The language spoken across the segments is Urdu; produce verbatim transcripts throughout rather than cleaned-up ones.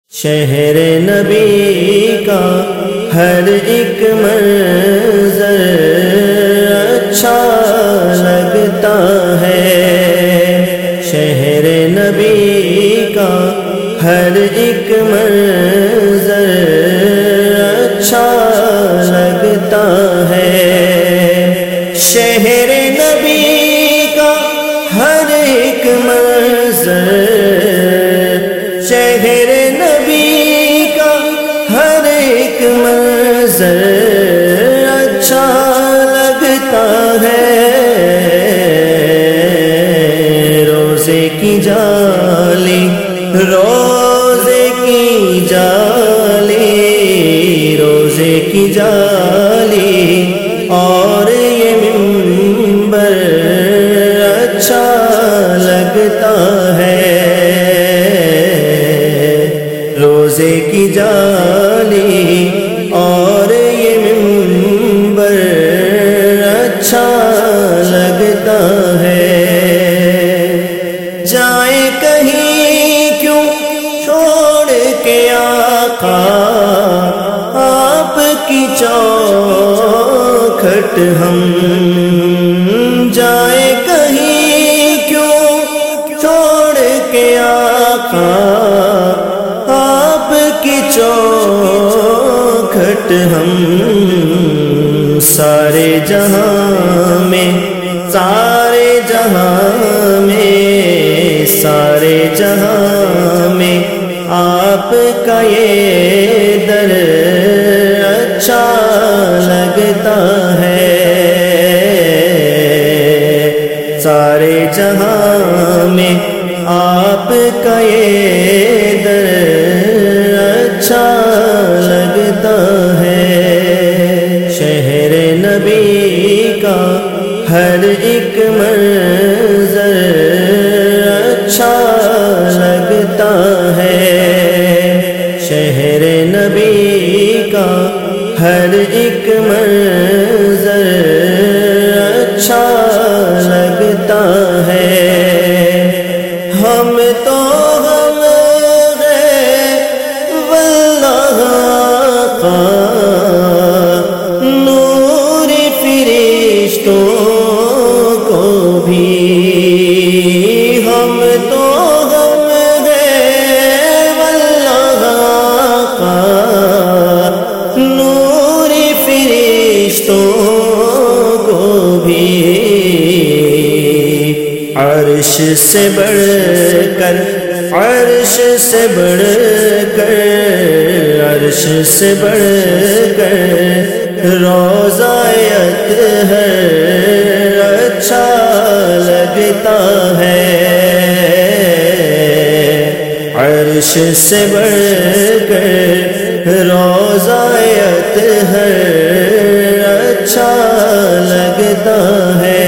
شہر نبی کا ہر ایک منظر اچھا لگتا ہے، شہر نبی کا ہر ایک منظر اچھا لگتا ہے، شہر نبی کا ہر ایک منظر، شہر نبی کا ہر ایک منظر اچھا لگتا ہے، روزے کی جالی روزے کی جالی روزے کی جالی اور یہ منبر اچھا لگتا ہے، روزے کی جالی اور یہ منبر اچھا لگتا ہے، جائیں کہیں کیوں چھوڑ کے آقا آپ کی چوکھٹ ہم، جائیں کہیں کیوں چھوڑ کے آقا آپ کی چوکھٹ ہم، سارے جہاں میں سارے جہاں میں سارے جہاں میں آپ کا یہ در اچھا لگتا ہے، سارے جہاں میں آپ کا یہ در اچھا لگتا ہے، شہر نبی کا ہر ایک منظر اچھا لگتا ہے، شہر نبی کا ہر ایک منظر اچھا لگتا ہے، ہم تو ہم گئے واللہ کا نور فرشتوں کو بھی، ہم تو ہم گئے واللہ کا نور فرشتوں کو بھی، عرش سے بڑھ کر عرش سے بڑھ کر عرش سے بڑھ کر روضہ اطہر اچھا لگتا ہے، عرش سے بڑھ کر روضہ اطہر اچھا لگتا ہے،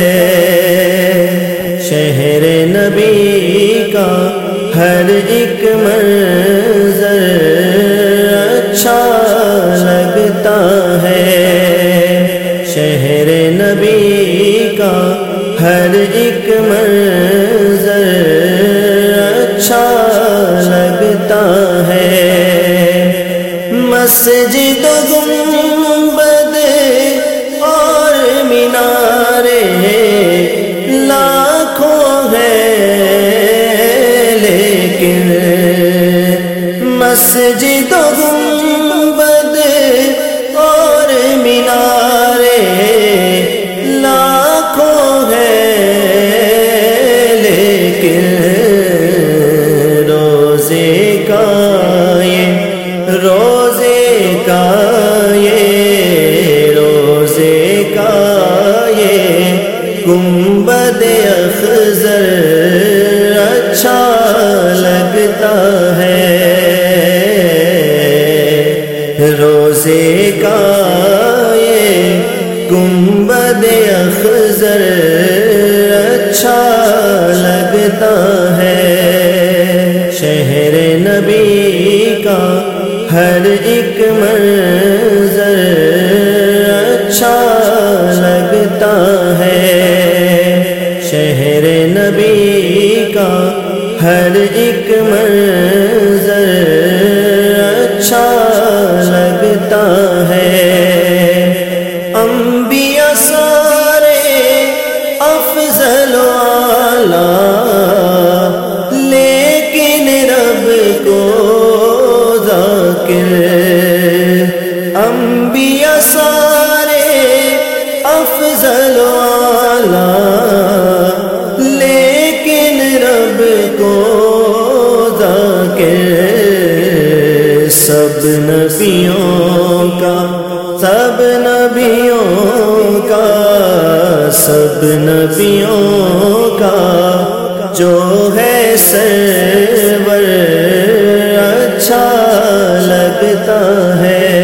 شہر نبی کا ہر ایک منظر اچھا لگتا ہے، شہر نبی کا ہر ایک منظر اچھا لگتا ہے، مسجد گنبد اور مینارے لاکھوں ہیں لیکن مسجد گنبد اور مینارے لاکھوں ہیں لیکن روزے کا یہ روزے کا یہ روزے کا یہ گنبد اخضر اچھا لگتا ہے، روزے کا یہ گنبد اخضر اچھا لگتا ہے، شہر نبی کا ہر ایک منظر اچھا لگتا ہے، شہر نبی کا ہر ایک منظر ذاکر، انبیاء سارے افضل و اعلیٰ، لیکن رب کو ذاکر، سب نبیوں کا سب نبیوں کا سب نبیوں کا جو ہے سرور اچھا لگتا ہے،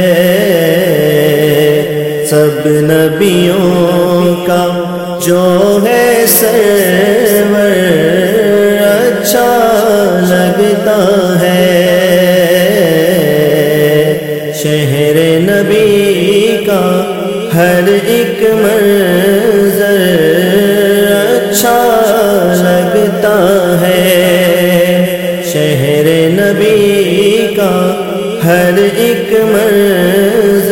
سب نبیوں کا جو ہے سرور اچھا لگتا ہے، شہر نبی کا ہر ایک منظر اچھا لگتا ہے، شہر نبی کا ہر ایک منظر